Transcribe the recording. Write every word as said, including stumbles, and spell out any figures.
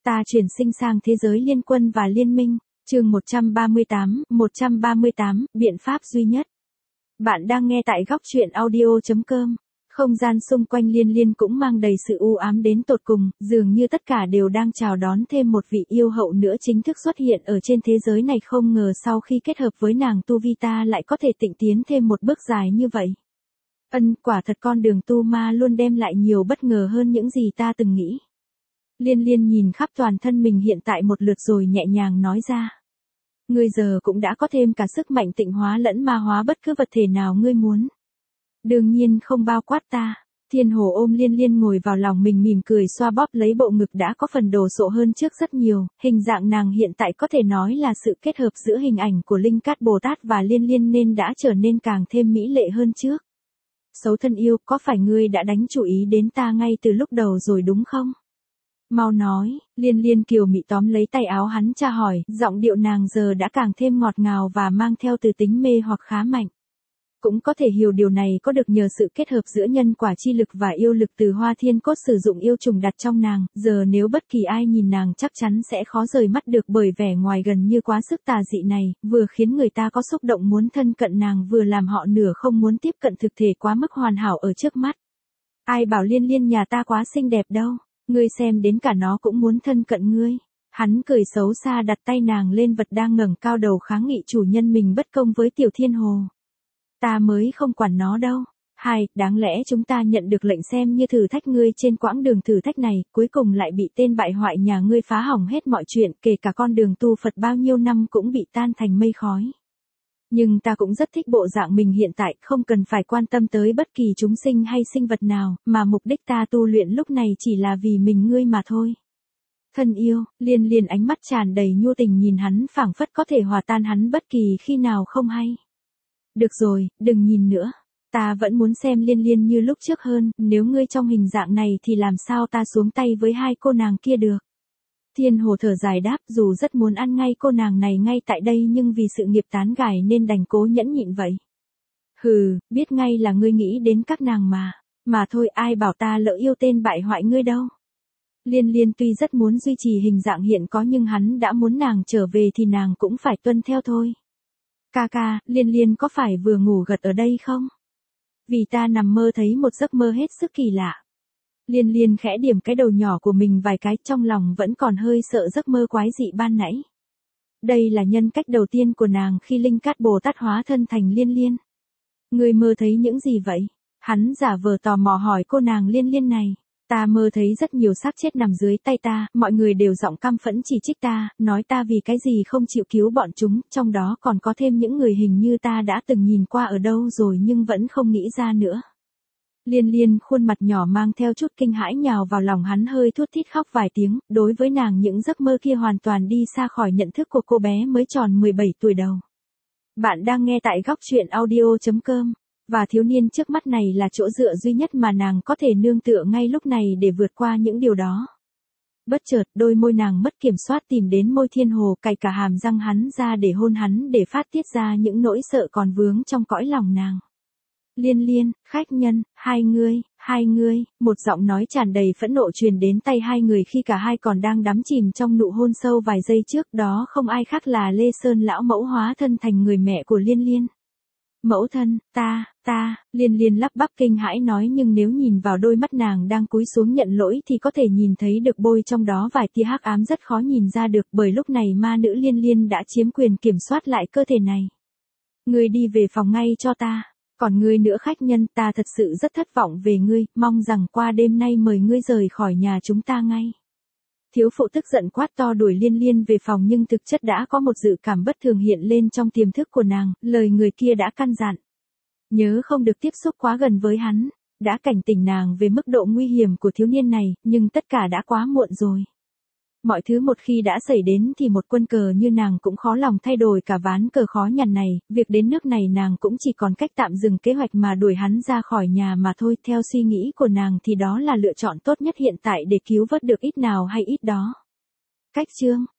Ta chuyển sinh sang thế giới liên quân và liên minh. Chương một trăm ba mươi tám, một trăm ba mươi tám, biện pháp duy nhất. Bạn đang nghe tại góc truyện audio chấm com. Không gian xung quanh Liên Liên cũng mang đầy sự u ám đến tột cùng, dường như tất cả đều đang chào đón thêm một vị yêu hậu nữa chính thức xuất hiện ở trên thế giới này. Không ngờ sau khi kết hợp với nàng tu vi ta lại có thể tịnh tiến thêm một bước dài như vậy. Ân, quả thật con đường tu ma luôn đem lại nhiều bất ngờ hơn những gì ta từng nghĩ. Liên Liên nhìn khắp toàn thân mình hiện tại một lượt rồi nhẹ nhàng nói ra. Ngươi giờ cũng đã có thêm cả sức mạnh tịnh hóa lẫn ma hóa bất cứ vật thể nào ngươi muốn. Đương nhiên không bao quát ta. Thiên Hồ ôm Liên Liên ngồi vào lòng mình mỉm cười xoa bóp lấy bộ ngực đã có phần đồ sộ hơn trước rất nhiều. Hình dạng nàng hiện tại có thể nói là sự kết hợp giữa hình ảnh của Linh Cát Bồ Tát và Liên Liên nên đã trở nên càng thêm mỹ lệ hơn trước. Xấu thân yêu, có phải ngươi đã đánh chú ý đến ta ngay từ lúc đầu rồi đúng không? Mau nói, Liên Liên kiều mị tóm lấy tay áo hắn tra hỏi, giọng điệu nàng giờ đã càng thêm ngọt ngào và mang theo từ tính mê hoặc khá mạnh. Cũng có thể hiểu điều này có được nhờ sự kết hợp giữa nhân quả chi lực và yêu lực từ Hoa Thiên Cốt sử dụng yêu trùng đặt trong nàng, giờ nếu bất kỳ ai nhìn nàng chắc chắn sẽ khó rời mắt được bởi vẻ ngoài gần như quá sức tà dị này, vừa khiến người ta có xúc động muốn thân cận nàng vừa làm họ nửa không muốn tiếp cận thực thể quá mức hoàn hảo ở trước mắt. Ai bảo Liên Liên nhà ta quá xinh đẹp đâu. Ngươi xem đến cả nó cũng muốn thân cận ngươi. Hắn cười xấu xa đặt tay nàng lên vật đang ngẩng cao đầu kháng nghị chủ nhân mình bất công với Tiểu Thiên Hồ. Ta mới không quản nó đâu. Hai, đáng lẽ chúng ta nhận được lệnh xem như thử thách ngươi trên quãng đường thử thách này, cuối cùng lại bị tên bại hoại nhà ngươi phá hỏng hết mọi chuyện, kể cả con đường tu Phật bao nhiêu năm cũng bị tan thành mây khói. Nhưng ta cũng rất thích bộ dạng mình hiện tại, không cần phải quan tâm tới bất kỳ chúng sinh hay sinh vật nào, mà mục đích ta tu luyện lúc này chỉ là vì mình ngươi mà thôi. Thân yêu, Liên Liên ánh mắt tràn đầy nhu tình nhìn hắn phảng phất có thể hòa tan hắn bất kỳ khi nào không hay. Được rồi, đừng nhìn nữa. Ta vẫn muốn xem Liên Liên như lúc trước hơn, nếu ngươi trong hình dạng này thì làm sao ta xuống tay với hai cô nàng kia được. Thiên Hồ thở dài đáp dù rất muốn ăn ngay cô nàng này ngay tại đây nhưng vì sự nghiệp tán gái nên đành cố nhẫn nhịn vậy. Hừ, biết ngay là ngươi nghĩ đến các nàng mà. Mà thôi ai bảo ta lỡ yêu tên bại hoại ngươi đâu. Liên Liên tuy rất muốn duy trì hình dạng hiện có nhưng hắn đã muốn nàng trở về thì nàng cũng phải tuân theo thôi. Ca ca, Liên Liên có phải vừa ngủ gật ở đây không? Vì ta nằm mơ thấy một giấc mơ hết sức kỳ lạ. Liên Liên khẽ điểm cái đầu nhỏ của mình vài cái trong lòng vẫn còn hơi sợ giấc mơ quái dị ban nãy. Đây là nhân cách đầu tiên của nàng khi Linh Cát Bồ Tát hóa thân thành Liên Liên. Ngươi mơ thấy những gì vậy? Hắn giả vờ tò mò hỏi cô nàng Liên Liên này. Ta mơ thấy rất nhiều xác chết nằm dưới tay ta, mọi người đều giọng căm phẫn chỉ trích ta, nói ta vì cái gì không chịu cứu bọn chúng, trong đó còn có thêm những người hình như ta đã từng nhìn qua ở đâu rồi nhưng vẫn không nghĩ ra nữa. Liên Liên khuôn mặt nhỏ mang theo chút kinh hãi nhào vào lòng hắn hơi thút thít khóc vài tiếng, đối với nàng những giấc mơ kia hoàn toàn đi xa khỏi nhận thức của cô bé mới tròn mười bảy tuổi đầu. Bạn đang nghe tại góc truyện audio chấm com. Và thiếu niên trước mắt này là chỗ dựa duy nhất mà nàng có thể nương tựa ngay lúc này để vượt qua những điều đó. Bất chợt, đôi môi nàng mất kiểm soát tìm đến môi Thiên Hồ cày cả hàm răng hắn ra để hôn hắn để phát tiết ra những nỗi sợ còn vướng trong cõi lòng nàng. Liên Liên, khách nhân, hai ngươi, hai ngươi, một giọng nói tràn đầy phẫn nộ truyền đến tay hai người khi cả hai còn đang đắm chìm trong nụ hôn sâu vài giây trước đó không ai khác là Lê Sơn lão mẫu hóa thân thành người mẹ của Liên Liên. Mẫu thân, ta, ta, Liên Liên lắp bắp kinh hãi nói nhưng nếu nhìn vào đôi mắt nàng đang cúi xuống nhận lỗi thì có thể nhìn thấy được bôi trong đó vài tia hắc ám rất khó nhìn ra được bởi lúc này ma nữ Liên Liên đã chiếm quyền kiểm soát lại cơ thể này. Ngươi đi về phòng ngay cho ta, còn ngươi nữa khách nhân ta thật sự rất thất vọng về ngươi, mong rằng qua đêm nay mời ngươi rời khỏi nhà chúng ta ngay. Thiếu phụ tức giận quát to đuổi Liên Liên về phòng nhưng thực chất đã có một dự cảm bất thường hiện lên trong tiềm thức của nàng, lời người kia đã căn dặn. Nhớ không được tiếp xúc quá gần với hắn, đã cảnh tỉnh nàng về mức độ nguy hiểm của thiếu niên này, nhưng tất cả đã quá muộn rồi. Mọi thứ một khi đã xảy đến thì một quân cờ như nàng cũng khó lòng thay đổi cả ván cờ khó nhằn này, việc đến nước này nàng cũng chỉ còn cách tạm dừng kế hoạch mà đuổi hắn ra khỏi nhà mà thôi. Theo suy nghĩ của nàng thì đó là lựa chọn tốt nhất hiện tại để cứu vớt được ít nào hay ít đó. Cách chương